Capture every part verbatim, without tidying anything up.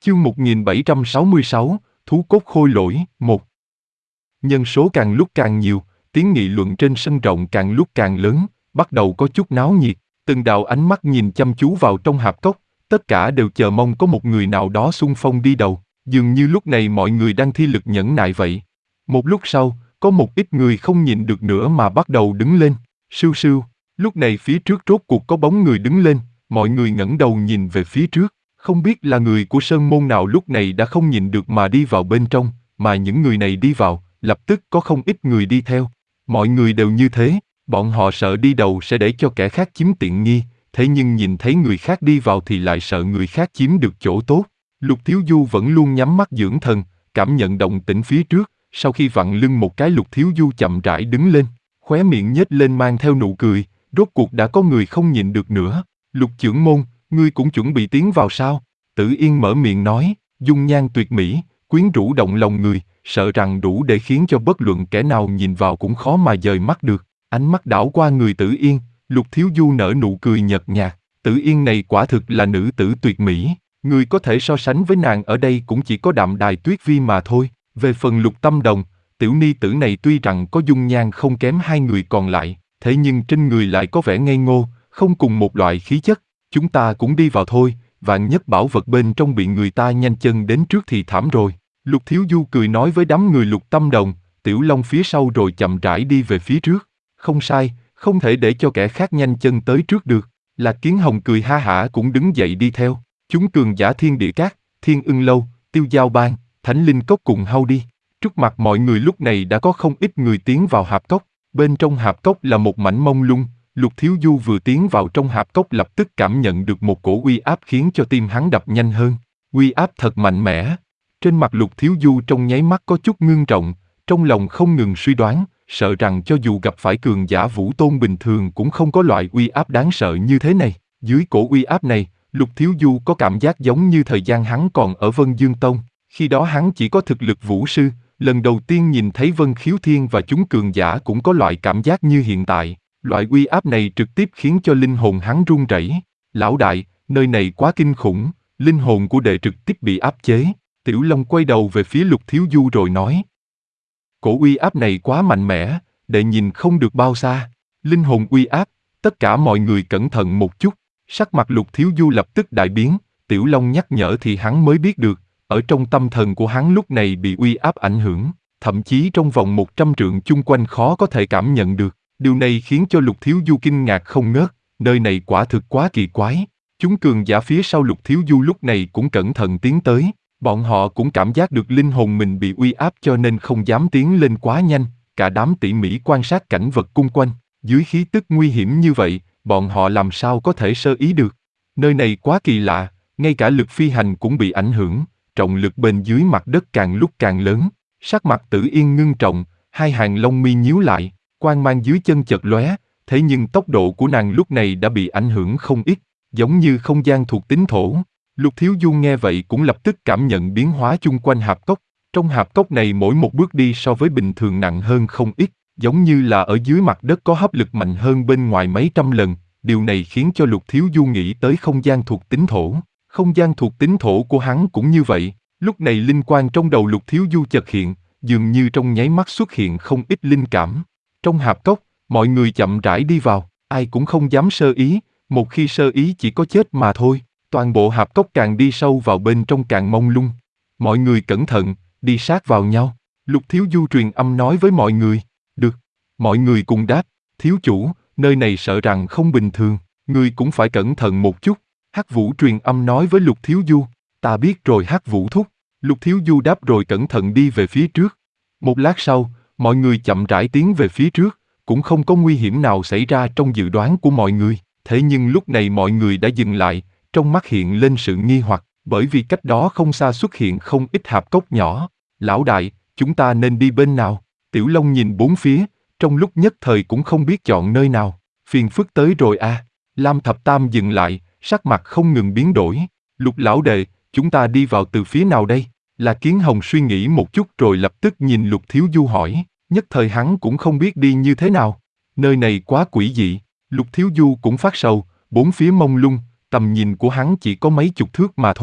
Chương một nghìn bảy trăm sáu mươi sáu, Thú cốt khôi lỗi, một. Nhân số càng lúc càng nhiều, tiếng nghị luận trên sân rộng càng lúc càng lớn, bắt đầu có chút náo nhiệt, từng đạo ánh mắt nhìn chăm chú vào trong hạp cốc, tất cả đều chờ mong có một người nào đó xung phong đi đầu, dường như lúc này mọi người đang thi lực nhẫn nại vậy. Một lúc sau, có một ít người không nhịn được nữa mà bắt đầu đứng lên, sưu sưu, lúc này phía trước rốt cuộc có bóng người đứng lên, mọi người ngẩng đầu nhìn về phía trước. Không biết là người của sơn môn nào lúc này đã không nhịn được mà đi vào bên trong, mà những người này đi vào, lập tức có không ít người đi theo. Mọi người đều như thế, bọn họ sợ đi đầu sẽ để cho kẻ khác chiếm tiện nghi, thế nhưng nhìn thấy người khác đi vào thì lại sợ người khác chiếm được chỗ tốt. Lục Thiếu Du vẫn luôn nhắm mắt dưỡng thần, cảm nhận động tĩnh phía trước, sau khi vặn lưng một cái Lục Thiếu Du chậm rãi đứng lên, khóe miệng nhếch lên mang theo nụ cười, rốt cuộc đã có người không nhịn được nữa. Lục trưởng môn, ngươi cũng chuẩn bị tiến vào sao? Tử Yên mở miệng nói, dung nhan tuyệt mỹ, quyến rũ động lòng người, sợ rằng đủ để khiến cho bất luận kẻ nào nhìn vào cũng khó mà dời mắt được. Ánh mắt đảo qua người Tử Yên, Lục Thiếu Du nở nụ cười nhợt nhạt. Tử Yên này quả thực là nữ tử tuyệt mỹ, người có thể so sánh với nàng ở đây cũng chỉ có Đạm Đài Tuyết Vi mà thôi. Về phần Lục Tâm Đồng, tiểu ni tử này tuy rằng có dung nhan không kém hai người còn lại, thế nhưng trên người lại có vẻ ngây ngô, không cùng một loại khí chất. Chúng ta cũng đi vào thôi, vạn nhất bảo vật bên trong bị người ta nhanh chân đến trước thì thảm rồi. Lục Thiếu Du cười nói với đám người Lục Tâm Đồng, Tiểu Long phía sau rồi chậm rãi đi về phía trước. Không sai, không thể để cho kẻ khác nhanh chân tới trước được. Lạc Kiến Hồng cười ha hả cũng đứng dậy đi theo. Chúng cường giả Thiên Địa Các, Thiên Ưng Lâu, Tiêu Giao Bang, Thánh Linh Cốc cùng hâu đi. Trước mặt mọi người lúc này đã có không ít người tiến vào hạp cốc. Bên trong hạp cốc là một mảnh mông lung. Lục Thiếu Du vừa tiến vào trong hạp cốc lập tức cảm nhận được một cổ uy áp khiến cho tim hắn đập nhanh hơn. Uy áp thật mạnh mẽ. Trên mặt Lục Thiếu Du trong nháy mắt có chút ngưng trọng, trong lòng không ngừng suy đoán, sợ rằng cho dù gặp phải cường giả vũ tôn bình thường cũng không có loại uy áp đáng sợ như thế này. Dưới cổ uy áp này, Lục Thiếu Du có cảm giác giống như thời gian hắn còn ở Vân Dương Tông, khi đó hắn chỉ có thực lực vũ sư, lần đầu tiên nhìn thấy Vân Khiếu Thiên và chúng cường giả cũng có loại cảm giác như hiện tại. Loại uy áp này trực tiếp khiến cho linh hồn hắn run rẩy. Lão đại, nơi này quá kinh khủng, linh hồn của đệ trực tiếp bị áp chế. Tiểu Long quay đầu về phía Lục Thiếu Du rồi nói. Cổ uy áp này quá mạnh mẽ, đệ nhìn không được bao xa. Linh hồn uy áp, tất cả mọi người cẩn thận một chút. Sắc mặt Lục Thiếu Du lập tức đại biến, Tiểu Long nhắc nhở thì hắn mới biết được, ở trong tâm thần của hắn lúc này bị uy áp ảnh hưởng, thậm chí trong vòng một trăm trượng chung quanh khó có thể cảm nhận được. Điều này khiến cho Lục Thiếu Du kinh ngạc không ngớt, nơi này quả thực quá kỳ quái. Chúng cường giả phía sau Lục Thiếu Du lúc này cũng cẩn thận tiến tới, bọn họ cũng cảm giác được linh hồn mình bị uy áp cho nên không dám tiến lên quá nhanh, cả đám tỉ mỉ quan sát cảnh vật cung quanh, dưới khí tức nguy hiểm như vậy, bọn họ làm sao có thể sơ ý được. Nơi này quá kỳ lạ, ngay cả lực phi hành cũng bị ảnh hưởng, trọng lực bên dưới mặt đất càng lúc càng lớn, sắc mặt Tử Yên ngưng trọng, hai hàng lông mi nhíu lại. Quang mang dưới chân chợt lóe, thế nhưng tốc độ của nàng lúc này đã bị ảnh hưởng không ít, giống như không gian thuộc tính thổ. Lục Thiếu Du nghe vậy cũng lập tức cảm nhận biến hóa chung quanh hạp cốc. Trong hạp cốc này mỗi một bước đi so với bình thường nặng hơn không ít, giống như là ở dưới mặt đất có hấp lực mạnh hơn bên ngoài mấy trăm lần. Điều này khiến cho Lục Thiếu Du nghĩ tới không gian thuộc tính thổ. Không gian thuộc tính thổ của hắn cũng như vậy. Lúc này linh quang trong đầu Lục Thiếu Du chợt hiện, dường như trong nháy mắt xuất hiện không ít linh cảm. Trong hạp cốc, mọi người chậm rãi đi vào, ai cũng không dám sơ ý, một khi sơ ý chỉ có chết mà thôi. Toàn bộ hạp cốc càng đi sâu vào bên trong càng mông lung. Mọi người cẩn thận, đi sát vào nhau. Lục Thiếu Du truyền âm nói với mọi người. Được. Mọi người cùng đáp. Thiếu chủ, nơi này sợ rằng không bình thường, người cũng phải cẩn thận một chút. Hắc Vũ truyền âm nói với Lục Thiếu Du. Ta biết rồi Hắc Vũ thúc. Lục Thiếu Du đáp rồi cẩn thận đi về phía trước. Một lát sau, mọi người chậm rãi tiến về phía trước, cũng không có nguy hiểm nào xảy ra trong dự đoán của mọi người. Thế nhưng lúc này mọi người đã dừng lại, trong mắt hiện lên sự nghi hoặc, bởi vì cách đó không xa xuất hiện không ít hạp cốc nhỏ. Lão đại, chúng ta nên đi bên nào? Tiểu Long nhìn bốn phía, trong lúc nhất thời cũng không biết chọn nơi nào. Phiền phức tới rồi à? Lam Thập Tam dừng lại, sắc mặt không ngừng biến đổi. Lục lão đệ, chúng ta đi vào từ phía nào đây? Là Kiến Hồng suy nghĩ một chút rồi lập tức nhìn Lục Thiếu Du hỏi, nhất thời hắn cũng không biết đi như thế nào. Nơi này quá quỷ dị, Lục Thiếu Du cũng phát sầu, bốn phía mông lung, tầm nhìn của hắn chỉ có mấy chục thước mà thôi.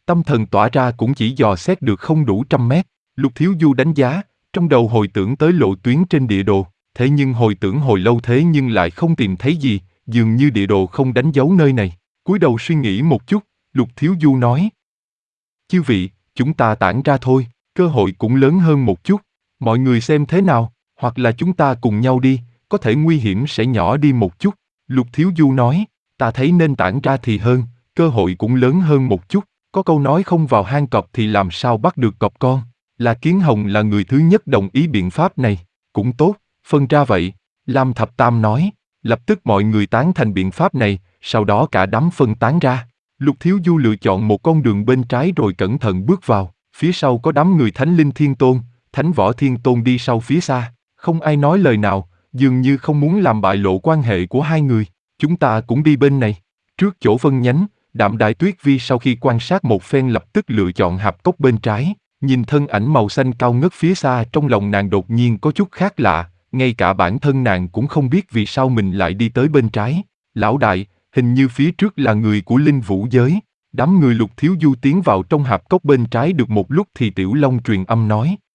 tâm thần tỏa ra cũng chỉ dò xét được không đủ trăm mét. Lục Thiếu Du đánh giá, trong đầu hồi tưởng tới lộ tuyến trên địa đồ, thế nhưng hồi tưởng hồi lâu thế nhưng lại không tìm thấy gì, dường như địa đồ không đánh dấu nơi này. Cúi đầu suy nghĩ một chút, Lục Thiếu Du nói. Chư vị, chúng ta tản ra thôi, cơ hội cũng lớn hơn một chút, mọi người xem thế nào, hoặc là chúng ta cùng nhau đi, có thể nguy hiểm sẽ nhỏ đi một chút. Lục Thiếu Du nói, ta thấy nên tản ra thì hơn, cơ hội cũng lớn hơn một chút, có câu nói không vào hang cọp thì làm sao bắt được cọp con, là Kiến Hồng là người thứ nhất đồng ý biện pháp này, cũng tốt, phân ra vậy, Lam Thập Tam nói, lập tức mọi người tán thành biện pháp này, sau đó cả đám phân tán ra. Lục Thiếu Du lựa chọn một con đường bên trái rồi cẩn thận bước vào, phía sau có đám người Thánh Linh Thiên Tôn, Thánh Võ Thiên Tôn đi sau phía xa, không ai nói lời nào, dường như không muốn làm bại lộ quan hệ của hai người. Chúng ta cũng đi bên này. Trước chỗ phân nhánh, Đạm Đài Tuyết Vi sau khi quan sát một phen lập tức lựa chọn hạp cốc bên trái, nhìn thân ảnh màu xanh cao ngất phía xa trong lòng nàng đột nhiên có chút khác lạ, ngay cả bản thân nàng cũng không biết vì sao mình lại đi tới bên trái. Lão đại, hình như phía trước là người của Linh Vũ giới. Đám người Lục Thiếu Du tiến vào trong hạp cốc bên trái được một lúc thì Tiểu Long truyền âm nói.